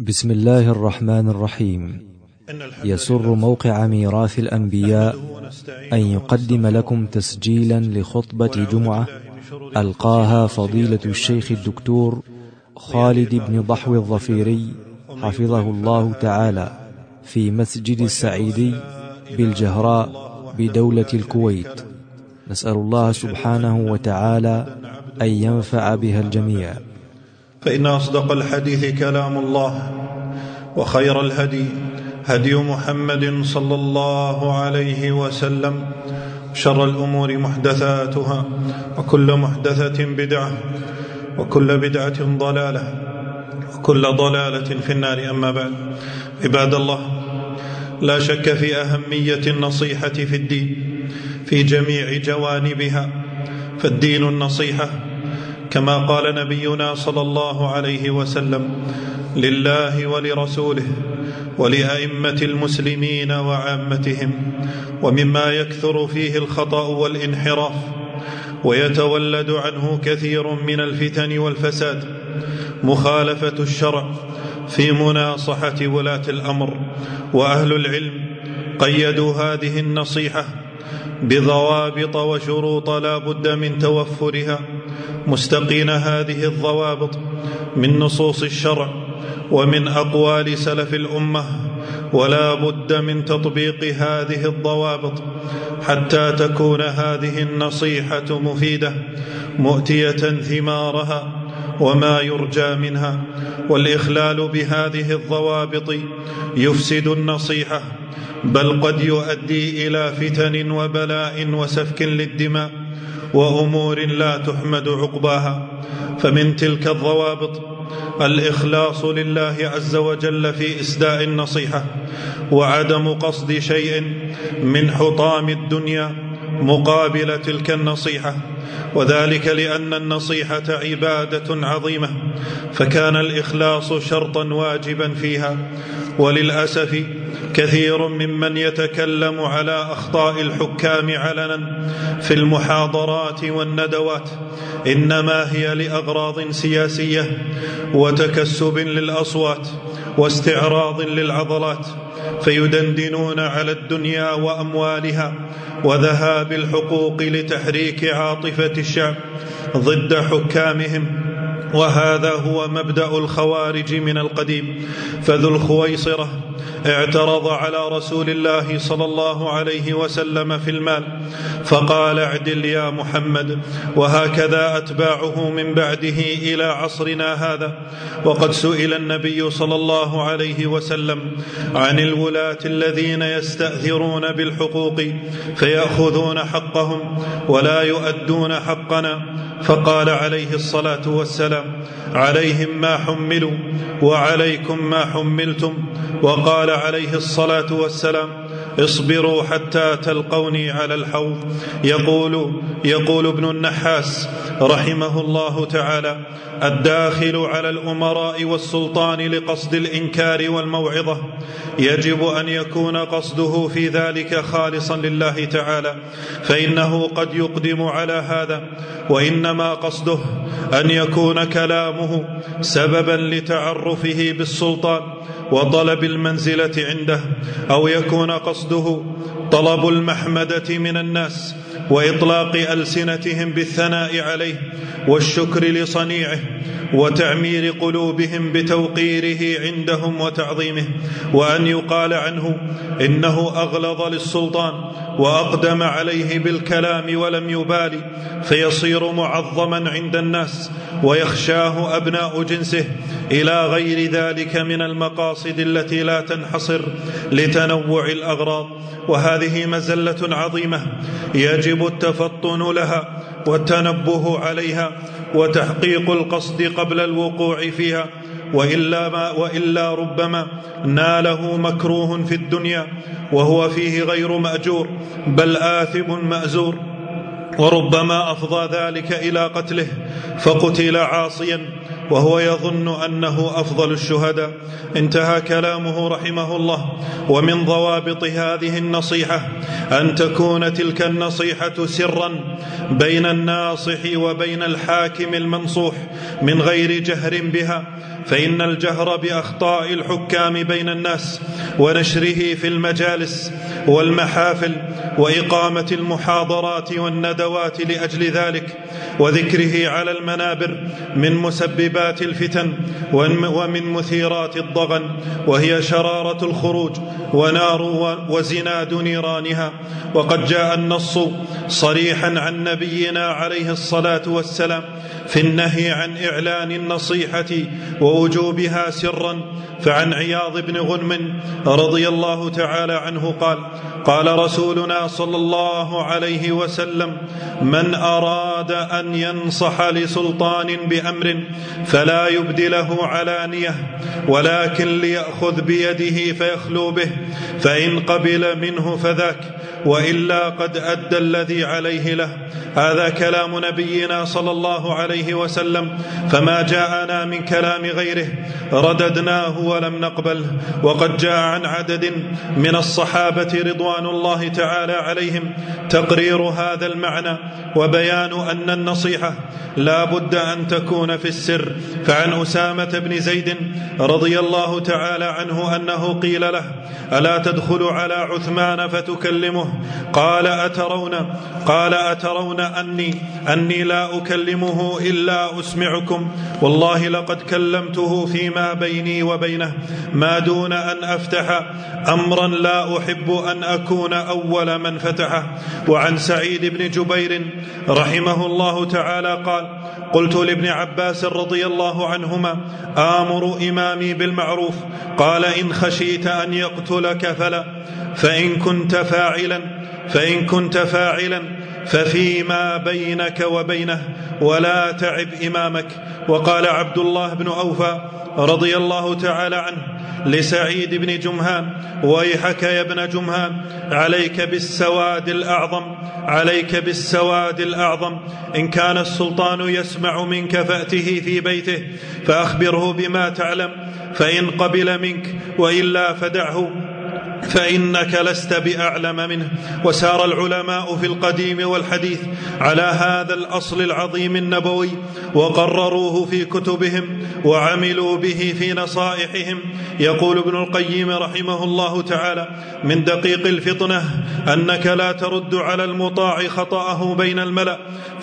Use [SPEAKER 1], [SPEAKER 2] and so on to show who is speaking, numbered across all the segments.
[SPEAKER 1] بسم الله الرحمن الرحيم. يسر موقع ميراث الأنبياء أن يقدم لكم تسجيلا لخطبة جمعة ألقاها فضيلة الشيخ الدكتور خالد بن ضحو الظفيري حفظه الله تعالى في مسجد السعيدي بالجهراء بدولة الكويت. نسأل الله سبحانه وتعالى أن ينفع بها الجميع.
[SPEAKER 2] فإن أصدق الحديث كلام الله، وخير الهدي هدي محمد صلى الله عليه وسلم، شر الأمور محدثاتها، وكل محدثة بدعة، وكل بدعة ضلالة، وكل ضلالة في النار. أما بعد، عباد الله، لا شك في أهمية النصيحة في الدين في جميع جوانبها، فالدين النصيحة كما قال نبينا صلى الله عليه وسلم: لله ولرسوله ولأئمة المسلمين وعامتهم. ومما يكثر فيه الخطأ والانحراف ويتولد عنه كثير من الفتن والفساد مخالفة الشرع في مناصحة ولاة الأمر. وأهل العلم قيدوا هذه النصيحة بضوابط وشروط لا بد من توفرها، مستقين هذه الضوابط من نصوص الشرع ومن أقوال سلف الأمة، ولا بد من تطبيق هذه الضوابط حتى تكون هذه النصيحة مفيدة مؤتية ثمارها وما يرجى منها. والإخلال بهذه الضوابط يفسد النصيحة، بل قد يؤدي إلى فتن وبلاء وسفك للدماء وأمور لا تحمد عقباها. فمن تلك الضوابط الإخلاص لله عز وجل في إسداء النصيحة، وعدم قصد شيء من حطام الدنيا مقابل تلك النصيحة، وذلك لأن النصيحة عبادة عظيمة، فكان الإخلاص شرطا واجبا فيها. وللأسف كثير ممن يتكلم على أخطاء الحكام علنا في المحاضرات والندوات إنما هي لأغراض سياسية وتكسب للأصوات واستعراض للعضلات، فيدندنون على الدنيا وأموالها وذهاب الحقوق لتحريك عاطفة الشعب ضد حكامهم. وهذا هو مبدأ الخوارج من القديم. فذو الخويصرة اعترض على رسول الله صلى الله عليه وسلم في المال، فقال: اعدل يا محمد. وهكذا أتباعه من بعده إلى عصرنا هذا. وقد سئل النبي صلى الله عليه وسلم عن الولاة الذين يستأثرون بالحقوق فيأخذون حقهم ولا يؤدون حقنا، فقال عليه الصلاة والسلام: عليهم ما حملوا وعليكم ما حملتم. وقال عليه الصلاة والسلام: اصبروا حتى تلقوني على الحوض. يقول ابن النحاس رحمه الله تعالى: الداخل على الأمراء والسلطان لقصد الإنكار والموعظة يجب أن يكون قصده في ذلك خالصا لله تعالى، فإنه قد يقدم على هذا، وإنما قصده أن يكون كلامه سببا لتعرفه بالسلطان وطلب المنزلة عنده، أو يكون قصده طلب المحمدة من الناس وإطلاق ألسنتهم بالثناء عليه والشكر لصنيعه وتعمير قلوبهم بتوقيره عندهم وتعظيمه، وأن يقال عنه إنه أغلظ للسلطان وأقدم عليه بالكلام ولم يبالي، فيصير معظما عند الناس ويخشاه أبناء جنسه، إلى غير ذلك من المقاصد التي لا تنحصر لتنوع الأغراض. وهذه مزلة عظيمة يجب التفطن لها والتنبه عليها وتحقيق القصد قبل الوقوع فيها، وإلا ربما ناله مكروه في الدنيا وهو فيه غير مأجور بل آثم مأزور، وربما أفضى ذلك إلى قتله فقتل عاصيا وهو يظن أنه أفضل الشهداء. انتهى كلامه رحمه الله. ومن ضوابط هذه النصيحة أن تكون تلك النصيحة سرا بين الناصح وبين الحاكم المنصوح من غير جهر بها، فإن الجهر بأخطاء الحكام بين الناس ونشره في المجالس والمحافل وإقامة المحاضرات والندوات لأجل ذلك وذكره على المنابر من مسببات الفتن ومن مثيرات الضغن، وهي شرارة الخروج ونار وزناد نيرانها. وقد جاء النص صريحا عن نبينا عليه الصلاة والسلام في النهي عن إعلان النصيحة ووجوبها سرا. فعن عياض بن غنم رضي الله تعالى عنه قال: قال رسولنا صلى الله عليه وسلم: من أراد أن ينصح لسلطان بأمر فلا يبدله علانية، ولكن ليأخذ بيده فيخلو به، فإن قبل منه فذاك، وإلا قد أدى الذي عليه له. هذا كلام نبينا صلى الله عليه وسلم، فما جاءنا من كلام غيره رددناه ولم نقبله. وقد جاء عن عدد من الصحابة رضوان الله تعالى عليهم تقرير هذا المعنى وبيان أن النصيحة لا بد أن تكون في السر. فعن أسامة بن زيد رضي الله تعالى عنه أنه قيل له: ألا تدخل على عثمان فتكلمه؟ قال أترون أني لا أكلمه إلا أسمعكم؟ والله لقد كلمته فيما بيني وبينه ما دون أن أفتح أمرا لا أحب أن أكون أول من فتحه. وعن سعيد بن جبير رحمه الله تعالى قال: قلت لابن عباس رضي الله عنهما: آمر إمامي بالمعروف؟ قال: إن خشيت أن يقتلك فلا، فإن كنت فاعلا ففيما بينك وبينه، ولا تعب إمامك. وقال عبد الله بن أوفى رضي الله تعالى عنه لسعيد بن جمهان: ويحك يا ابن جمهان، عليك بالسواد الأعظم، إن كان السلطان يسمع منك فأته في بيته فأخبره بما تعلم، فإن قبل منك وإلا فدعه، فإنك لست بأعلم منه. وسار العلماء في القديم والحديث على هذا الأصل العظيم النبوي، وقرروه في كتبهم وعملوا به في نصائحهم. يقول ابن القيم رحمه الله تعالى: من دقيق الفطنة أنك لا ترد على المطاع خطأه بين الملأ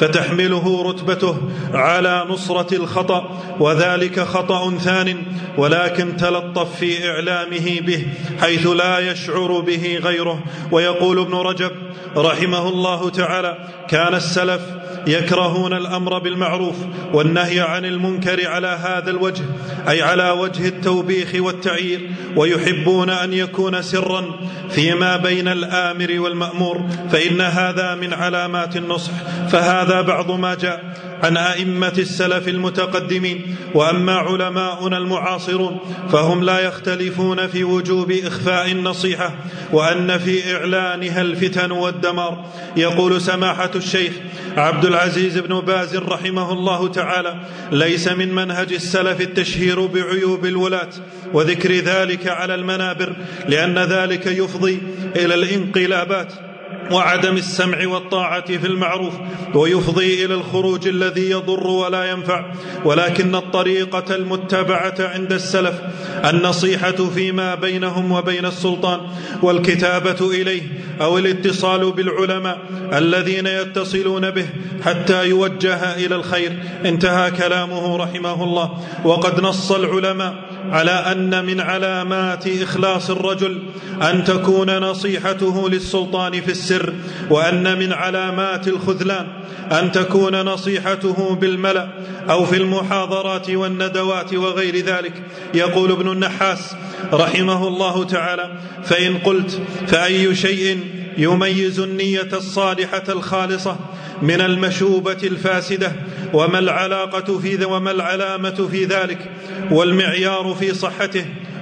[SPEAKER 2] فتحمله رتبته على نصرة الخطأ، وذلك خطأ ثان، ولكن تلطف في إعلامه به حيث لا يشعر به غيره. ويقول ابن رجب رحمه الله تعالى: كان السلف يكرهون الأمر بالمعروف والنهي عن المنكر على هذا الوجه، أي على وجه التوبيخ والتعيير، ويحبون أن يكون سرا فيما بين الآمر والمأمور، فإن هذا من علامات النصح. فهذا بعض ما جاء عن أئمة السلف المتقدمين. وأما علماؤنا المعاصرون فهم لا يختلفون في وجوب إخفاء النصيحة وأن في إعلانها الفتن والدمار. يقول سماحة الشيخ عبد العزيز بن باز رحمه الله تعالى: ليس من منهج السلف التشهير بعيوب الولاة وذكر ذلك على المنابر، لأن ذلك يفضي إلى الانقلابات وعدم السمع والطاعة في المعروف، ويفضي إلى الخروج الذي يضر ولا ينفع. ولكن الطريقة المتبعة عند السلف النصيحة فيما بينهم وبين السلطان، والكتابة إليه أو الاتصال بالعلماء الذين يتصلون به حتى يوجه إلى الخير. انتهى كلامه رحمه الله. وقد نص العلماء على أن من علامات إخلاص الرجل أن تكون نصيحته للسلطان في السر، وأن من علامات الخذلان أن تكون نصيحته بالملأ أو في المحاضرات والندوات وغير ذلك. يقول ابن النحاس رحمه الله تعالى: فإن قلت فأي شيء يميز النية الصالحة الخالصة من المشوبة الفاسدة، وما العلامة في ذلك والمعيار في صحته؟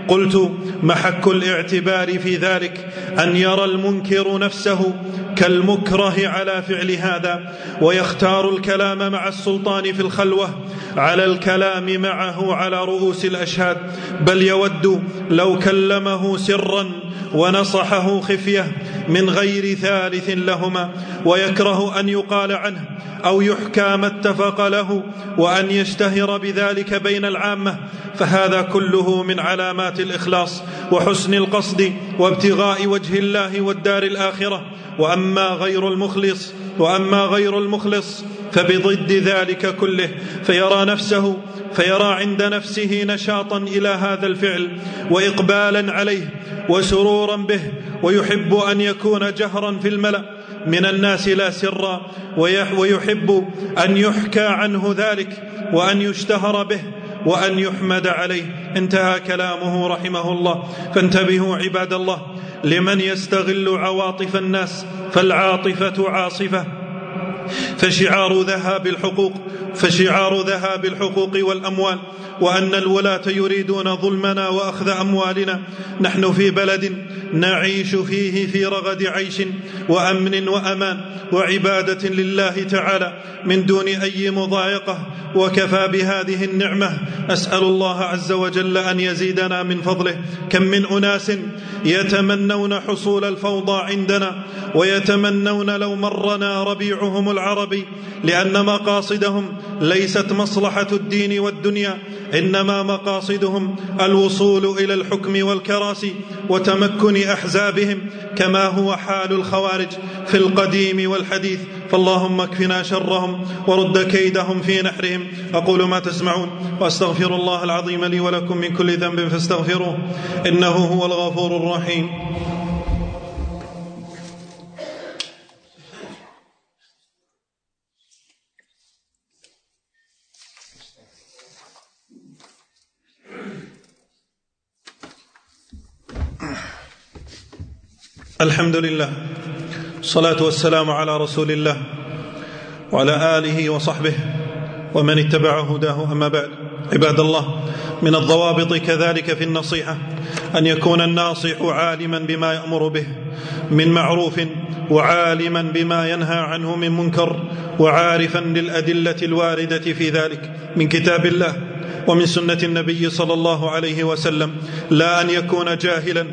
[SPEAKER 2] قلت: محك الاعتبار في ذلك أن يرى المنكر نفسه كالمكره على فعل هذا، ويختار الكلام مع السلطان في الخلوة على الكلام معه على رؤوس الأشهاد، بل يود لو كلمه سرا ونصحه خفية من غير ثالث لهما، ويكره أن يقال عنه أو يحكى ما اتفق له، وأن يشتهر بذلك بين العامة، فهذا كله من علامات الإخلاص وحسن القصد وابتغاء وجه الله والدار الآخرة. وأما غير المخلص فبضد ذلك كله، فيرى عند نفسه نشاطا إلى هذا الفعل وإقبالا عليه وسرورا به، ويحب أن يكون جهرا في الملأ من الناس لا سرا، ويحب أن يحكى عنه ذلك وأن يشتهر به وأن يحمد عليه. انتهى كلامه رحمه الله. فانتبهوا عباد الله لمن يستغل عواطف الناس، فالعاطفة عاصفة، فشعار ذهاب الحقوق والأموال، وأن الولاة يريدون ظلمنا وأخذ أموالنا. نحن في بلد نعيش فيه في رغد عيش وأمن وأمان وعبادة لله تعالى من دون أي مضايقة، وكفى بهذه النعمة. أسأل الله عز وجل أن يزيدنا من فضله. كم من أناس يتمنون حصول الفوضى عندنا، ويتمنون لو مرنا ربيعهم العربي، لأن مقاصدهم ليست مصلحة الدين والدنيا، إنما مقاصدهم الوصول إلى الحكم والكراسي وتمكن أحزابهم، كما هو حال الخوارج في القديم والحديث. فاللهم اكفنا شرهم ورد كيدهم في نحرهم. أقول ما تسمعون، وأستغفر الله العظيم لي ولكم من كل ذنب فاستغفروه، إنه هو الغفور الرحيم. الحمد لله، الصلاة والسلام على رسول الله وعلى آله وصحبه ومن اتبع هداه. أما بعد، عباد الله، من الضوابط كذلك في النصيحة أن يكون الناصح عالما بما يأمر به من معروف، وعالما بما ينهى عنه من منكر، وعارفا للأدلة الواردة في ذلك من كتاب الله ومن سنة النبي صلى الله عليه وسلم، لا أن يكون جاهلا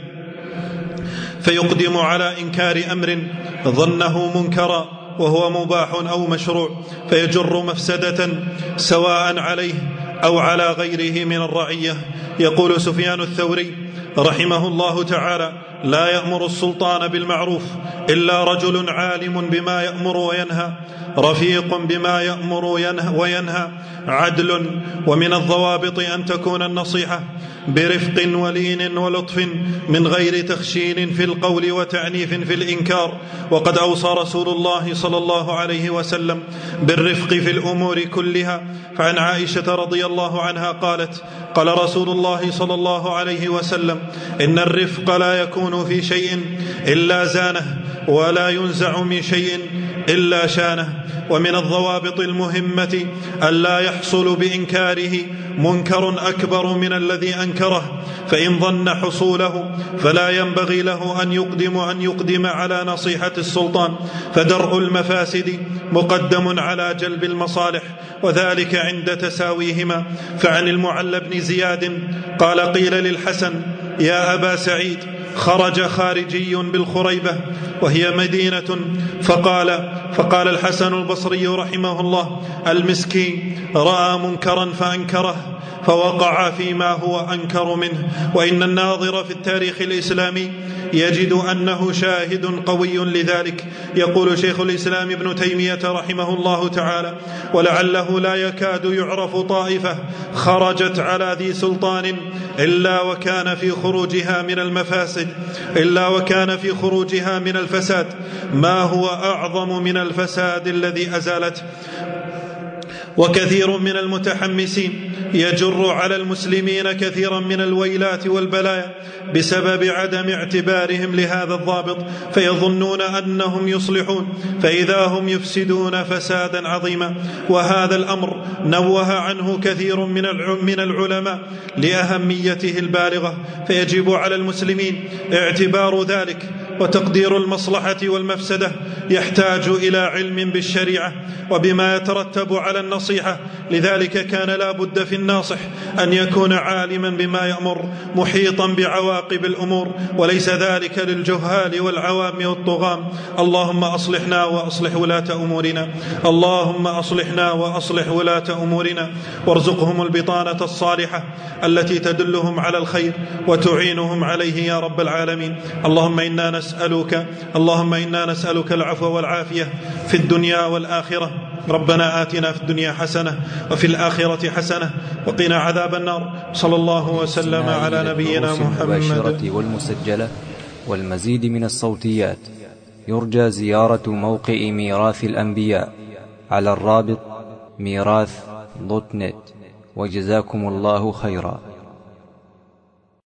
[SPEAKER 2] فيقدم على إنكار أمر ظنه منكرا وهو مباح أو مشروع، فيجر مفسدة سواء عليه أو على غيره من الرعية. يقول سفيان الثوري رحمه الله تعالى: لا يأمر السلطان بالمعروف إلا رجل عالم بما يأمر وينهى، رفيق بما يأمر وينهى، عدل. ومن الضوابط أن تكون النصيحة برفق ولين ولطف من غير تخشين في القول وتعنيف في الإنكار. وقد أوصى رسول الله صلى الله عليه وسلم بالرفق في الأمور كلها. فعن عائشة رضي الله عنها قالت: قال رسول الله صلى الله عليه وسلم: إن الرفق لا يكون في شيء إلا زانه، ولا ينزع من شيء إلا شانه. ومن الضوابط المهمة ألا يحصل بإنكاره منكر أكبر من الذي أنكره، فإن ظن حصوله فلا ينبغي له أن يقدم على نصيحة السلطان، فدرء المفاسد مقدم على جلب المصالح، وذلك عند تساويهما. فعن المعلى بن زياد قال: قيل للحسن: يا أبا سعيد، خرج خارجي بالخريبة وهي مدينة، فقال الحسن البصري رحمه الله: المسكين رأى منكرا فأنكره، فوقع فيما هو أنكر منه. وإن الناظر في التاريخ الإسلامي يجد أنه شاهد قوي لذلك. يقول شيخ الإسلام ابن تيمية رحمه الله تعالى: ولعله لا يكاد يعرف طائفة خرجت على ذي سلطان إلا وكان في خروجها من الفساد ما هو أعظم من الفساد الذي أزالته. وكثير من المتحمسين يجر على المسلمين كثيرا من الويلات والبلايا بسبب عدم اعتبارهم لهذا الضابط، فيظنون أنهم يصلحون فإذا هم يفسدون فسادا عظيما. وهذا الأمر نوه عنه كثير من العلماء لأهميته البالغة، فيجب على المسلمين اعتبار ذلك وتقدير المصلحة والمفسدة. يحتاج إلى علم بالشريعة وبما يترتب على النصيحة، لذلك كان لا بد في الناصح أن يكون عالما بما يأمر محيطا بعواقب الأمور، وليس ذلك للجهال والعوام والطغام. اللهم أصلحنا وأصلح ولاة أمورنا، اللهم أصلحنا وأصلح ولاة أمورنا، وارزقهم البطانة الصالحة التي تدلهم على الخير وتعينهم عليه يا رب العالمين. اللهم إنا نسألك العفو والعافية في الدنيا والآخرة. ربنا آتنا في الدنيا حسنة وفي الآخرة حسنة وقنا عذاب النار. صلى الله وسلم على نبينا محمد.
[SPEAKER 1] والمسجلة والمزيد من الصوتيات يرجى زيارة موقع ميراث الأنبياء على الرابط ميراث.net. وجزاكم الله خيرا.